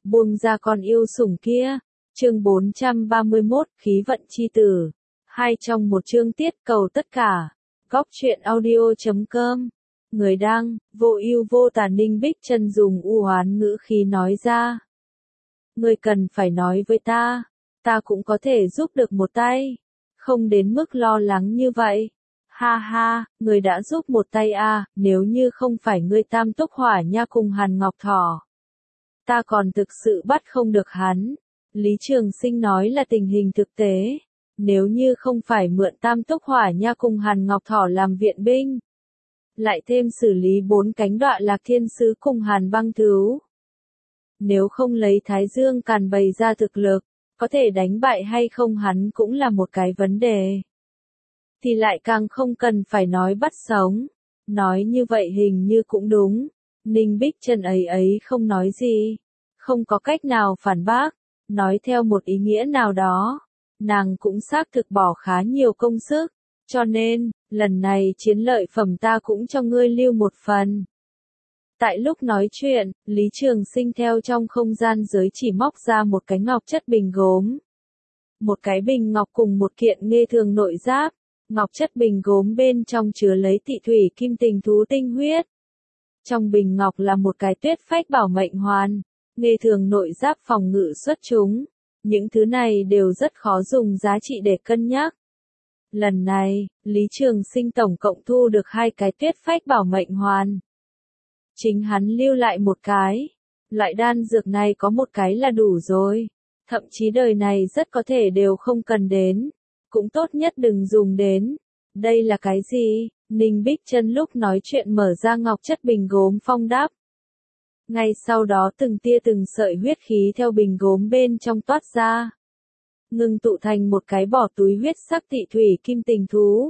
buông ra con yêu sủng kia. Chương 431, khí vận chi tử. 2 trong một chương tiết cầu tất cả. Góc truyện audio.com. Người đăng, vô ưu vô tà Ninh Bích Trân dùng u oán ngữ khí nói ra. Ngươi cần phải nói với ta cũng có thể giúp được một tay. Không đến mức lo lắng như vậy. Ha ha, ngươi đã giúp một tay à, nếu như không phải ngươi Tam Túc Hỏa Nha cùng Hàn Ngọc Thỏ. Ta còn thực sự bắt không được hắn. Lý Trường Sinh nói là tình hình thực tế. Nếu như không phải mượn Tam Túc Hỏa Nha cùng Hàn Ngọc Thỏ làm viện binh. Lại thêm xử lý 4 cánh Đọa Lạc Thiên Sứ cùng Hàn Băng Thứu. Nếu không lấy Thái Dương Càn bày ra thực lực, có thể đánh bại hay không hắn cũng là một cái vấn đề. Thì lại càng không cần phải nói bắt sống. Nói như vậy hình như cũng đúng. Ninh Bích Trân ấy không nói gì. Không có cách nào phản bác. Nói theo một ý nghĩa nào đó. Nàng cũng xác thực bỏ khá nhiều công sức. Cho nên, lần này chiến lợi phẩm ta cũng cho ngươi lưu một phần. Tại lúc nói chuyện, Lý Trường Sinh theo trong không gian giới chỉ móc ra một cái ngọc chất bình gốm. Một cái bình ngọc cùng một kiện nghê thường nội giáp. Ngọc chất bình gốm bên trong chứa lấy Tị Thủy Kim Tình Thú tinh huyết. Trong bình ngọc là một cái tuyết phách bảo mệnh hoàn. Nghê thường nội giáp phòng ngự xuất chúng. Những thứ này đều rất khó dùng giá trị để cân nhắc. Lần này, Lý Trường Sinh tổng cộng thu được 2 cái tuyết phách bảo mệnh hoàn. Chính hắn lưu lại một cái. Loại đan dược này có một cái là đủ rồi. Thậm chí đời này rất có thể đều không cần đến. Cũng tốt nhất đừng dùng đến. Đây là cái gì? Ninh Bích Trân lúc nói chuyện mở ra ngọc chất bình gốm phong đắp. Ngay sau đó từng tia từng sợi huyết khí theo bình gốm bên trong toát ra. Ngưng tụ thành một cái bỏ túi huyết sắc Tị Thủy Kim Tình Thú.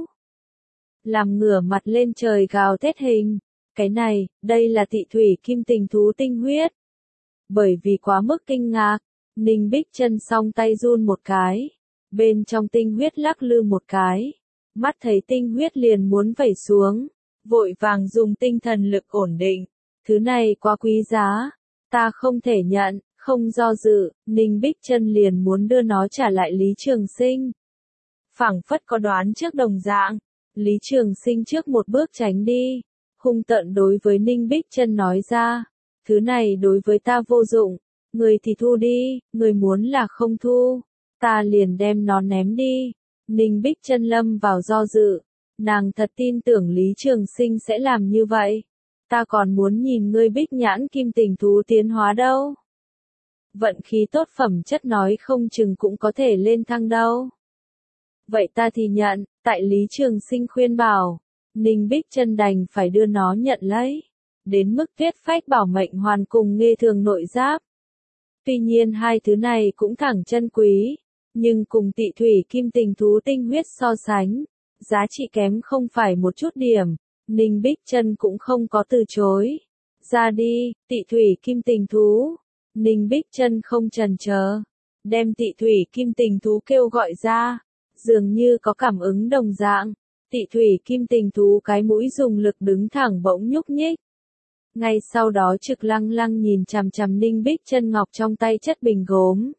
Làm ngửa mặt lên trời gào thét hình. Cái này, đây là Tị Thủy Kim Tình Thú tinh huyết. Bởi vì quá mức kinh ngạc, Ninh Bích Trân song tay run một cái. Bên trong tinh huyết lắc lư một cái. Mắt thấy tinh huyết liền muốn vẩy xuống. Vội vàng dùng tinh thần lực ổn định. Thứ này quá quý giá. Ta không thể nhận, không do dự. Ninh Bích Trân liền muốn đưa nó trả lại Lý Trường Sinh. Phảng phất có đoán trước đồng dạng. Lý Trường Sinh trước một bước tránh đi. Hung tợn đối với Ninh Bích Trân nói ra. Thứ này đối với ta vô dụng. Người thì thu đi, người muốn là không thu. Ta liền đem nó ném đi. Ninh Bích Trân lâm vào do dự. Nàng thật tin tưởng Lý Trường Sinh sẽ làm như vậy. Ta còn muốn nhìn ngươi Bích Nhãn Kim Tình Thú tiến hóa đâu. Vận khí tốt phẩm chất nói không chừng cũng có thể lên thăng đâu. Vậy ta thì nhận, tại Lý Trường Sinh khuyên bảo. Ninh Bích Trân đành phải đưa nó nhận lấy. Đến mức tuyết phách bảo mệnh hoàn cùng nghê thường nội giáp. Tuy nhiên hai thứ này cũng thẳng chân quý. Nhưng cùng Tị Thủy Kim Tình Thú tinh huyết so sánh. Giá trị kém không phải một chút điểm. Ninh Bích Trân cũng không có từ chối. Ra đi, Tị Thủy Kim Tình Thú. Ninh Bích Trân không chần chờ. Đem Tị Thủy Kim Tình Thú kêu gọi ra. Dường như có cảm ứng đồng dạng. Tị Thủy Kim Tình Thú cái mũi dùng lực đứng thẳng bỗng nhúc nhích. Ngay sau đó trực lăng lăng nhìn chằm chằm Ninh Bích Trân ngọc trong tay chất bình gốm.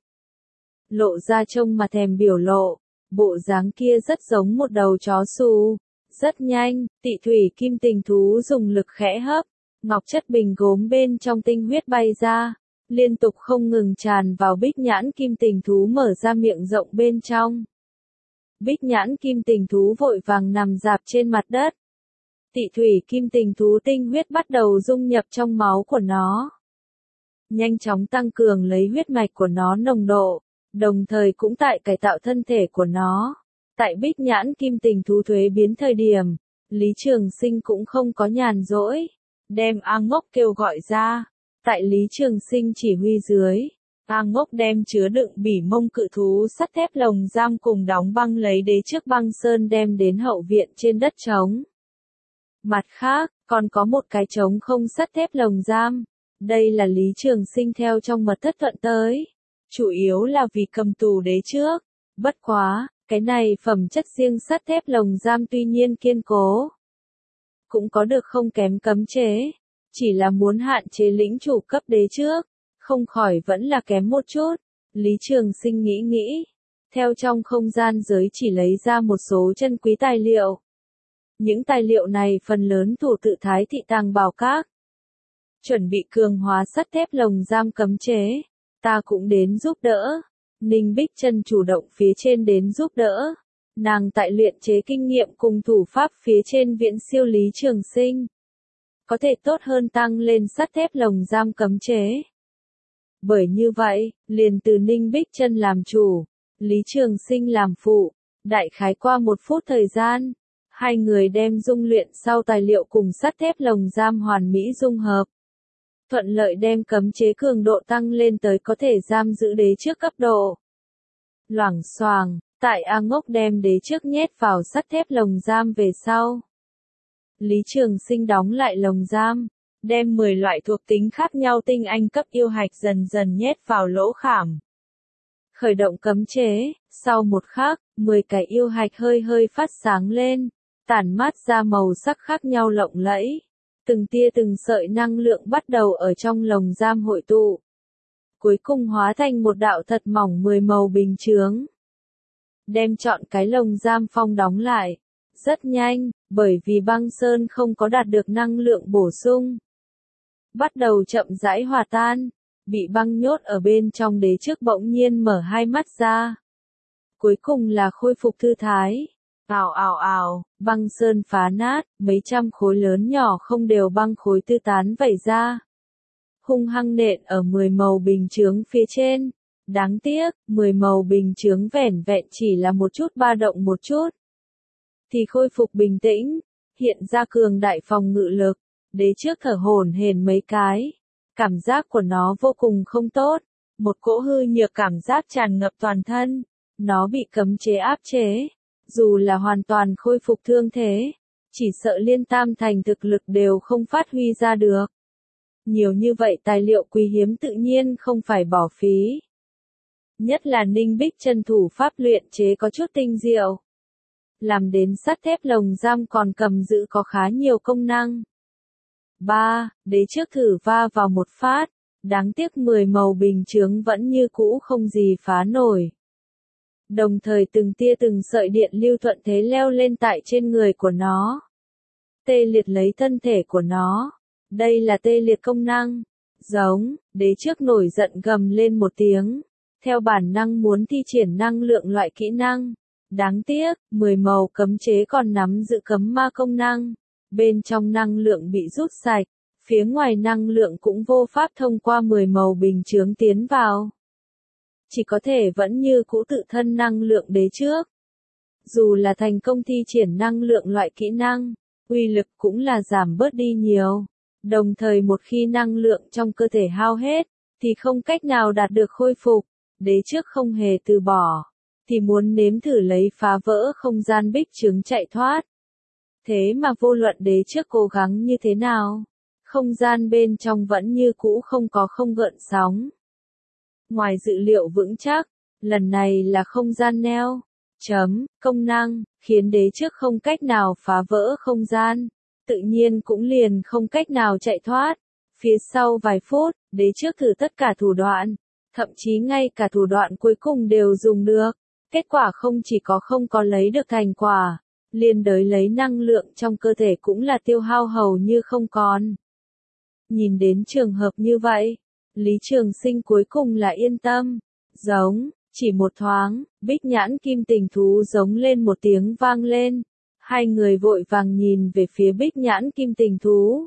Lộ ra trông mà thèm biểu lộ. Bộ dáng kia rất giống một đầu chó xù. Rất nhanh, Tị Thủy Kim Tình Thú dùng lực khẽ hấp. Ngọc chất bình gốm bên trong tinh huyết bay ra. Liên tục không ngừng tràn vào Bích Nhãn Kim Tình Thú mở ra miệng rộng bên trong. Bích Nhãn Kim Tình Thú vội vàng nằm rạp trên mặt đất. Tị Thủy Kim Tình Thú tinh huyết bắt đầu dung nhập trong máu của nó. Nhanh chóng tăng cường lấy huyết mạch của nó nồng độ, đồng thời cũng tại cải tạo thân thể của nó. Tại Bích Nhãn Kim Tình Thú thuế biến thời điểm, Lý Trường Sinh cũng không có nhàn rỗi. Đem A Ngốc kêu gọi ra. Tại Lý Trường Sinh chỉ huy dưới. A Ngốc đem chứa đựng bỉ mông cự thú sắt thép lồng giam cùng đóng băng lấy đế trước băng sơn đem đến hậu viện trên đất trống. Mặt khác, còn có một cái trống không sắt thép lồng giam. Đây là Lý Trường Sinh theo trong mật thất thuận tới. Chủ yếu là vì cầm tù đế trước. Bất quá, cái này phẩm chất riêng sắt thép lồng giam tuy nhiên kiên cố. Cũng có được không kém cấm chế. Chỉ là muốn hạn chế lĩnh chủ cấp đế trước. không khỏi vẫn là kém một chút. Lý Trường Sinh nghĩ nghĩ, theo trong không gian giới chỉ lấy ra một số chân quý tài liệu. Những tài liệu này phần lớn thủ tự Thái Thị Tàng Bảo Các. Chuẩn bị cường hóa sắt thép lồng giam cấm chế. Ta cũng đến giúp đỡ. Ninh Bích Chân chủ động phía trên đến giúp đỡ. Nàng tại luyện chế kinh nghiệm cùng thủ pháp phía trên viễn siêu Lý Trường Sinh. Có thể tốt hơn tăng lên sắt thép lồng giam cấm chế. Bởi như vậy, liền từ Ninh Bích Chân làm chủ, Lý Trường Sinh làm phụ. Đại khái qua 1 phút thời gian, hai người đem dung luyện sau tài liệu cùng sắt thép lồng giam hoàn mỹ dung hợp. Thuận lợi đem cấm chế cường độ tăng lên tới có thể giam giữ đế trước cấp độ. Loảng xoàng, tại A Ngốc đem đế trước nhét vào sắt thép lồng giam về sau. Lý Trường Sinh đóng lại lồng giam, đem 10 loại thuộc tính khác nhau tinh anh cấp yêu hạch dần dần nhét vào lỗ khảm. Khởi động cấm chế, sau một khắc, 10 cái yêu hạch hơi hơi phát sáng lên, tản mát ra màu sắc khác nhau lộng lẫy. Từng tia từng sợi năng lượng bắt đầu ở trong lồng giam hội tụ. Cuối cùng hóa thành một đạo thật mỏng 10 màu bình chướng. Đem chọn cái lồng giam phong đóng lại. Rất nhanh, bởi vì băng sơn không có đạt được năng lượng bổ sung. Bắt đầu chậm rãi hòa tan, bị băng nhốt ở bên trong đế trước bỗng nhiên mở hai mắt ra. Cuối cùng là khôi phục thư thái. Ào ào ào, băng sơn phá nát, mấy trăm khối lớn nhỏ không đều băng khối tư tán vẩy ra. Hung hăng nện ở 10 màu bình chướng phía trên. Đáng tiếc, 10 màu bình chướng vẻn vẹn chỉ là một chút ba động một chút. Thì khôi phục bình tĩnh, hiện ra cường đại phòng ngự lực, đế trước thở hổn hển mấy cái. Cảm giác của nó vô cùng không tốt, một cỗ hư nhược cảm giác tràn ngập toàn thân, nó bị cấm chế áp chế. Dù là hoàn toàn khôi phục thương thế, chỉ sợ liên tam thành thực lực đều không phát huy ra được. Nhiều như vậy tài liệu quý hiếm tự nhiên không phải bỏ phí. Nhất là Ninh Bích Chân thủ pháp luyện chế có chút tinh diệu. Làm đến sắt thép lồng giam còn cầm giữ có khá nhiều công năng. 3. Đế trước thử va vào một phát, đáng tiếc 10 màu bình chướng vẫn như cũ không gì phá nổi. Đồng thời từng tia từng sợi điện lưu thuận thế leo lên tại trên người của nó. Tê liệt lấy thân thể của nó. Đây là tê liệt công năng. Giống, đế trước nổi giận gầm lên một tiếng. Theo bản năng muốn thi triển năng lượng loại kỹ năng. Đáng tiếc, 10 màu cấm chế còn nắm giữ cấm ma công năng. Bên trong năng lượng bị rút sạch. Phía ngoài năng lượng cũng vô pháp thông qua 10 màu bình chướng tiến vào. Chỉ có thể vẫn như cũ tự thân năng lượng đế trước. Dù là thành công thi triển năng lượng loại kỹ năng, uy lực cũng là giảm bớt đi nhiều. Đồng thời một khi năng lượng trong cơ thể hao hết, thì không cách nào đạt được khôi phục. Đế trước không hề từ bỏ, thì muốn nếm thử lấy phá vỡ không gian bích trướng chạy thoát. Thế mà vô luận đế trước cố gắng như thế nào, không gian bên trong vẫn như cũ không gợn sóng. Ngoài dự liệu vững chắc, lần này là không gian neo. Công năng, khiến đế trước không cách nào phá vỡ không gian. Tự nhiên cũng liền không cách nào chạy thoát. Phía sau vài phút, đế trước thử tất cả thủ đoạn. Thậm chí ngay cả thủ đoạn cuối cùng đều dùng được. Kết quả không chỉ không có lấy được thành quả, liên đới lấy năng lượng trong cơ thể cũng là tiêu hao hầu như không còn. Nhìn đến trường hợp như vậy, Lý Trường Sinh cuối cùng là yên tâm. Giống, chỉ một thoáng, Bích Nhãn Kim Tình Thú giống lên một tiếng vang lên. Hai người vội vàng nhìn về phía Bích Nhãn Kim Tình Thú.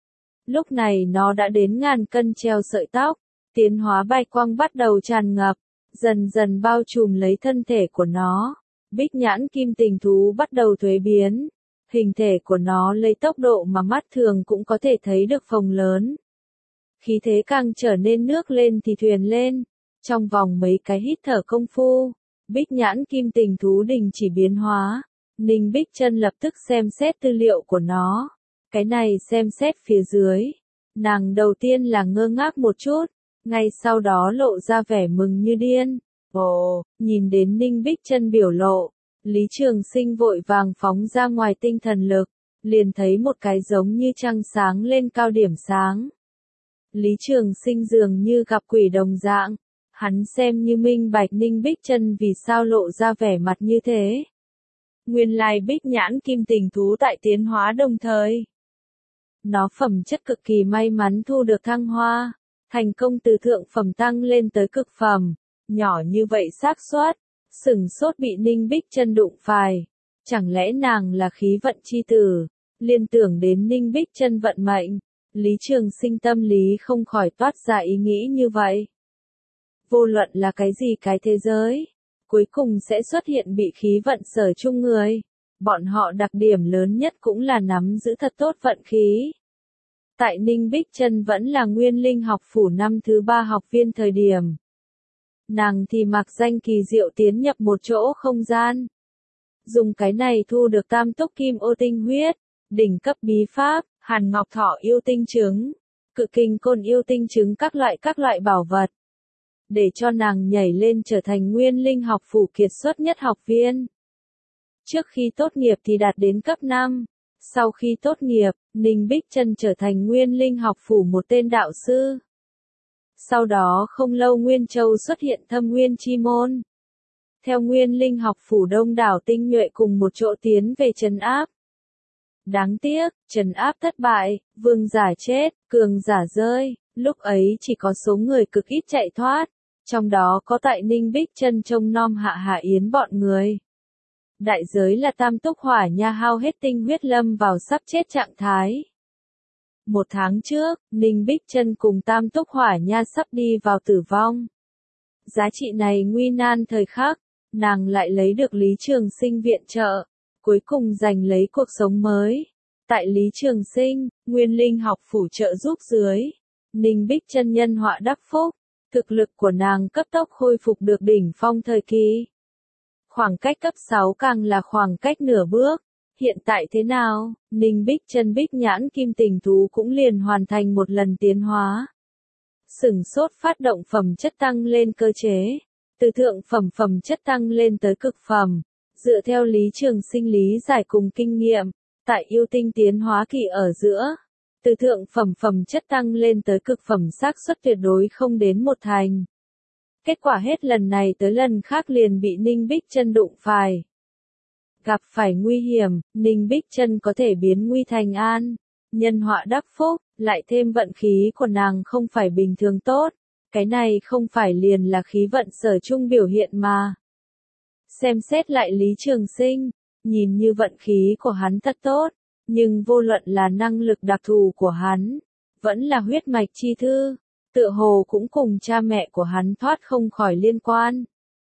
Lúc này nó đã đến ngàn cân treo sợi tóc, tiến hóa bạch quang bắt đầu tràn ngập, dần dần bao trùm lấy thân thể của nó. Bích Nhãn Kim Tình Thú bắt đầu thuế biến. Hình thể của nó lấy tốc độ mà mắt thường cũng có thể thấy được phồng lớn. Khí thế càng trở nên nước lên thì thuyền lên. Trong vòng mấy cái hít thở công phu, Bích Nhãn Kim Tình Thú đình chỉ biến hóa. Ninh Bích Chân lập tức xem xét tư liệu của nó. Cái này xem xét phía dưới. Nàng đầu tiên là ngơ ngác một chút, ngay sau đó lộ ra vẻ mừng như điên. Ồ, nhìn đến Ninh Bích Chân biểu lộ, Lý Trường Sinh vội vàng phóng ra ngoài tinh thần lực, liền thấy một cái giống như trăng sáng lên cao điểm sáng. Lý Trường Sinh dường như gặp quỷ đồng dạng. Hắn xem như minh bạch Ninh Bích Chân vì sao lộ ra vẻ mặt như thế. Nguyên lai Bích Nhãn Kim Tình thú tại tiến hóa đồng thời. Nó phẩm chất cực kỳ may mắn thu được thăng hoa, thành công từ thượng phẩm tăng lên tới cực phẩm. Nhỏ như vậy xác suất, sửng sốt bị Ninh Bích Chân đụng phải. Chẳng lẽ nàng là khí vận chi tử? Liên tưởng đến Ninh Bích Chân vận mệnh, Lý Trường Sinh tâm lý không khỏi toát ra ý nghĩ như vậy. Vô luận là cái gì cái thế giới, cuối cùng sẽ xuất hiện bị khí vận sở chung người. Bọn họ đặc điểm lớn nhất cũng là nắm giữ thật tốt vận khí. Tại Ninh Bích Chân vẫn là Nguyên Linh học phủ năm thứ 3 học viên thời điểm. Nàng thì mặc danh kỳ diệu tiến nhập một chỗ không gian. Dùng cái này thu được tam túc kim ô tinh huyết, đỉnh cấp bí pháp, hàn ngọc thọ yêu tinh trứng, cự kình côn yêu tinh trứng các loại bảo vật. Để cho nàng nhảy lên trở thành Nguyên Linh học phủ kiệt xuất nhất học viên. Trước khi tốt nghiệp thì đạt đến cấp 5. Sau khi tốt nghiệp, Ninh Bích Chân trở thành Nguyên Linh học phủ một tên đạo sư. Sau đó không lâu Nguyên Châu xuất hiện Thâm Nguyên chi môn. Theo Nguyên Linh học phủ đông đảo tinh nhuệ cùng một chỗ tiến về trấn áp. Đáng tiếc, trấn áp thất bại, vương giả chết, cường giả rơi, lúc ấy chỉ có số người cực ít chạy thoát, trong đó có tại Ninh Bích Chân trông nom Hạ Yến bọn người. Đại giới là tam túc hỏa nha hao hết tinh huyết lâm vào sắp chết trạng thái. 1 tháng trước, Ninh Bích Chân cùng tam túc hỏa nha sắp đi vào tử vong. Giá trị này nguy nan thời khắc, nàng lại lấy được Lý Trường Sinh viện trợ, cuối cùng giành lấy cuộc sống mới. Tại Lý Trường Sinh, Nguyên Linh học phủ trợ giúp dưới, Ninh Bích Chân nhân họa đắc phúc, thực lực của nàng cấp tốc khôi phục được đỉnh phong thời kỳ. Khoảng cách cấp 6 càng là khoảng cách nửa bước. Hiện tại thế nào, Ninh Bích Chân Bích Nhãn Kim Tình thú cũng liền hoàn thành một lần tiến hóa. Sửng sốt phát động phẩm chất tăng lên cơ chế, từ thượng phẩm chất tăng lên tới cực phẩm, dựa theo Lý Trường Sinh lý giải cùng kinh nghiệm, tại yêu tinh tiến hóa kỳ ở giữa, từ thượng phẩm chất tăng lên tới cực phẩm xác suất tuyệt đối không đến 1 thành. Kết quả hết lần này tới lần khác liền bị Ninh Bích Chân đụng phải. Gặp phải nguy hiểm, Ninh Bích Chân có thể biến nguy thành an, nhân họa đắc phúc, lại thêm vận khí của nàng không phải bình thường tốt, cái này không phải liền là khí vận sở chung biểu hiện mà. Xem xét lại Lý Trường Sinh, nhìn như vận khí của hắn thật tốt, nhưng vô luận là năng lực đặc thù của hắn, vẫn là huyết mạch chi thư, tựa hồ cũng cùng cha mẹ của hắn thoát không khỏi liên quan.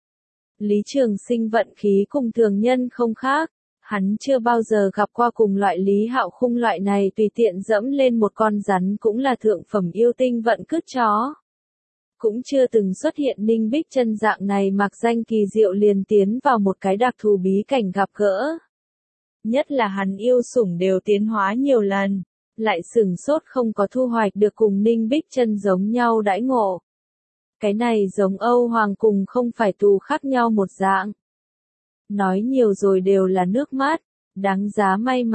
Lý Trường Sinh vận khí cùng thường nhân không khác, hắn chưa bao giờ gặp qua cùng loại Lý Hạo Khung loại này tùy tiện dẫm lên một con rắn cũng là thượng phẩm yêu tinh vận cứt chó. Cũng chưa từng xuất hiện Ninh Bích Chân dạng này mặc danh kỳ diệu liền tiến vào một cái đặc thù bí cảnh gặp gỡ. Nhất là hắn yêu sủng đều tiến hóa nhiều lần, lại sửng sốt không có thu hoạch được cùng Ninh Bích Chân giống nhau đãi ngộ. Cái này giống Âu Hoàng cùng không phải tù khác nhau một dạng. Nói nhiều rồi đều là nước mắt, đáng giá may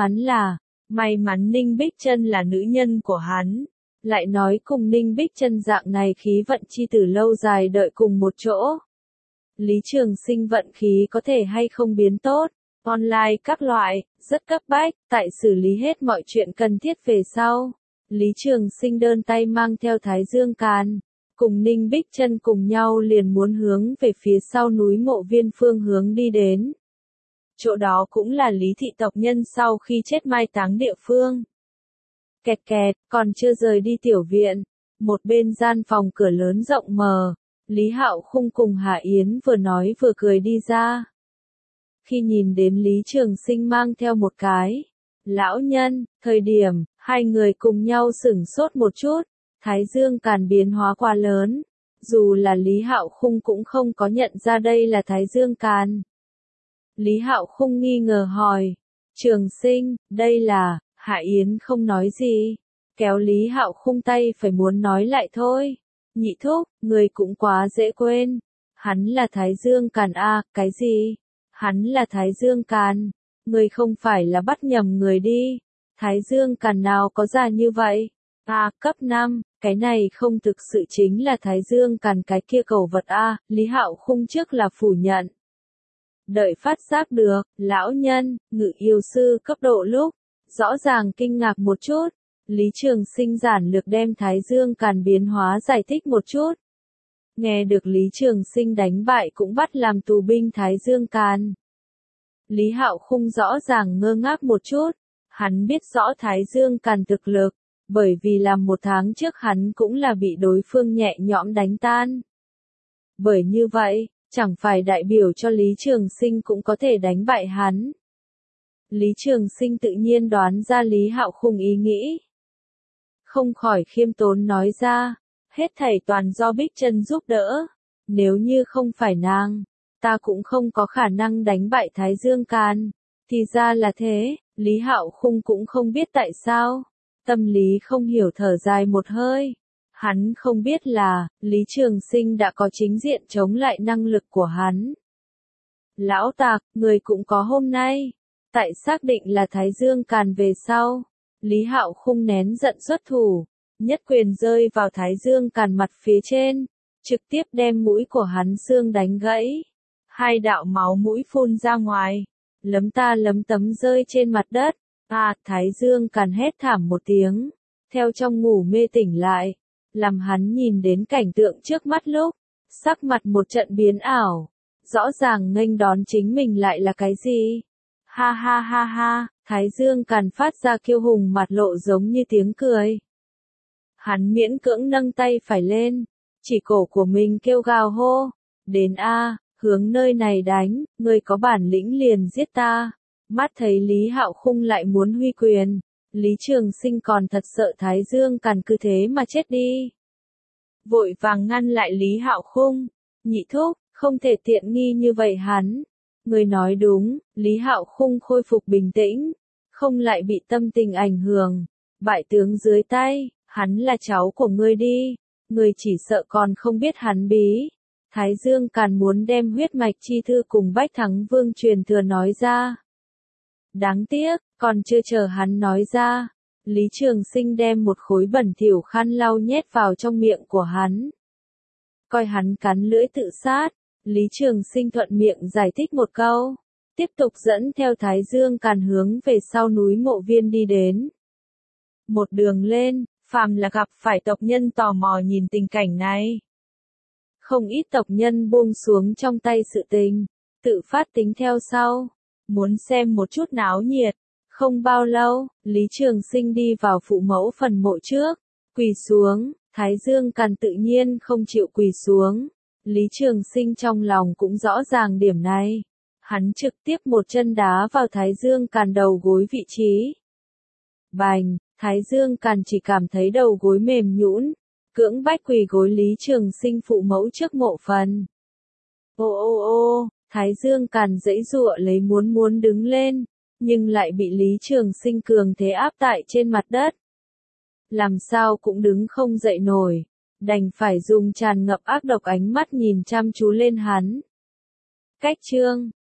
mắn Ninh Bích Chân là nữ nhân của hắn. Lại nói cùng Ninh Bích Chân dạng này khí vận chi tử lâu dài đợi cùng một chỗ. Lý Trường Sinh vận khí có thể hay không biến tốt, online các loại, rất cấp bách, tại xử lý hết mọi chuyện cần thiết về sau. Lý Trường Sinh đơn tay mang theo Thái Dương Càn, cùng Ninh Bích Chân cùng nhau liền muốn hướng về phía sau núi Mộ Viên phương hướng đi đến. Chỗ đó cũng là Lý thị tộc nhân sau khi chết mai táng địa phương. Kẹt kẹt, còn chưa rời đi tiểu viện, một bên gian phòng cửa lớn rộng mở, Lý Hạo Khung cùng Hạ Yến vừa nói vừa cười đi ra. Khi nhìn đến Lý Trường Sinh mang theo một cái lão nhân, thời điểm, hai người cùng nhau sửng sốt một chút, Thái Dương Càn biến hóa quá lớn, dù là Lý Hạo Khung cũng không có nhận ra đây là Thái Dương Càn. Lý Hạo Khung nghi ngờ hỏi, Trường Sinh, đây là... Hạ Yến không nói gì, kéo Lý Hạo Khung tay phải muốn nói lại thôi. Nhị thúc, người cũng quá dễ quên. Hắn là Thái Dương Càn a, cái gì? Hắn là Thái Dương Càn. Người không phải là bắt nhầm người đi. Thái Dương Càn nào có già như vậy? Cấp 5, cái này không thực sự chính là Thái Dương Càn cái kia cầu vật Lý Hạo Khung trước là phủ nhận. Đợi phát giác được, lão nhân, ngự yêu sư cấp độ lúc, rõ ràng kinh ngạc một chút, Lý Trường Sinh giản lược đem Thái Dương Càn biến hóa giải thích một chút. Nghe được Lý Trường Sinh đánh bại cũng bắt làm tù binh Thái Dương Càn. Lý Hạo Khung rõ ràng ngơ ngác một chút, hắn biết rõ Thái Dương Càn thực lực, bởi vì làm một tháng trước hắn cũng là bị đối phương nhẹ nhõm đánh tan. Bởi như vậy, chẳng phải đại biểu cho Lý Trường Sinh cũng có thể đánh bại hắn. Lý Trường Sinh tự nhiên đoán ra Lý Hạo Khung ý nghĩ. Không khỏi khiêm tốn nói ra, hết thảy toàn do Bích Trân giúp đỡ. Nếu như không phải nàng, ta cũng không có khả năng đánh bại Thái Dương Càn. Thì ra là thế, Lý Hạo Khung cũng không biết tại sao. Tâm lý không hiểu thở dài một hơi. Hắn không biết là, Lý Trường Sinh đã có chính diện chống lại năng lực của hắn. Lão Tạc, người cũng có hôm nay. Tại xác định là Thái Dương Càn về sau, Lý Hạo Khung nén giận xuất thủ, nhất quyền rơi vào Thái Dương Càn mặt phía trên, trực tiếp đem mũi của hắn xương đánh gãy. Hai đạo máu mũi phun ra ngoài, lấm ta lấm tấm rơi trên mặt đất. Thái Dương Càn hét thảm một tiếng, theo trong ngủ mê tỉnh lại, làm hắn nhìn đến cảnh tượng trước mắt lúc, sắc mặt một trận biến ảo, rõ ràng nghênh đón chính mình lại là cái gì? Ha ha ha ha, Thái Dương Càn phát ra kiêu hùng mặt lộ giống như tiếng cười. Hắn miễn cưỡng nâng tay phải lên, chỉ cổ của mình kêu gào hô, đến hướng nơi này đánh, ngươi có bản lĩnh liền giết ta. Mắt thấy Lý Hạo Khung lại muốn huy quyền, Lý Trường Sinh còn thật sợ Thái Dương Càn cứ thế mà chết đi. Vội vàng ngăn lại Lý Hạo Khung, nhị thúc, không thể tiện nghi như vậy hắn. Người nói đúng, Lý Hạo Khung khôi phục bình tĩnh, không lại bị tâm tình ảnh hưởng. Bại tướng dưới tay, hắn là cháu của ngươi đi, ngươi chỉ sợ còn không biết hắn bí. Thái Dương Càn muốn đem huyết mạch chi thư cùng Bách Thắng Vương truyền thừa nói ra. Đáng tiếc, còn chưa chờ hắn nói ra, Lý Trường Sinh đem một khối bẩn thỉu khăn lau nhét vào trong miệng của hắn. Coi hắn cắn lưỡi tự sát, Lý Trường Sinh thuận miệng giải thích một câu, tiếp tục dẫn theo Thái Dương Càn hướng về sau núi Mộ Viên đi đến. Một đường lên, phàm là gặp phải tộc nhân tò mò nhìn tình cảnh này. Không ít tộc nhân buông xuống trong tay sự tình, tự phát tính theo sau, muốn xem một chút náo nhiệt. Không bao lâu, Lý Trường Sinh đi vào phụ mẫu phần mộ trước, quỳ xuống, Thái Dương Càn tự nhiên không chịu quỳ xuống. Lý Trường Sinh trong lòng cũng rõ ràng điểm này. Hắn trực tiếp một chân đá vào Thái Dương Càn đầu gối vị trí. Bành, Thái Dương Càn chỉ cảm thấy đầu gối mềm nhũn, cưỡng bách quỳ gối Lý Trường Sinh phụ mẫu trước mộ phần. Ô, Thái Dương Càn giãy giụa lấy muốn đứng lên, nhưng lại bị Lý Trường Sinh cường thế áp tại trên mặt đất. Làm sao cũng đứng không dậy nổi, đành phải dùng tràn ngập ác độc ánh mắt nhìn chăm chú lên hắn. Cách chương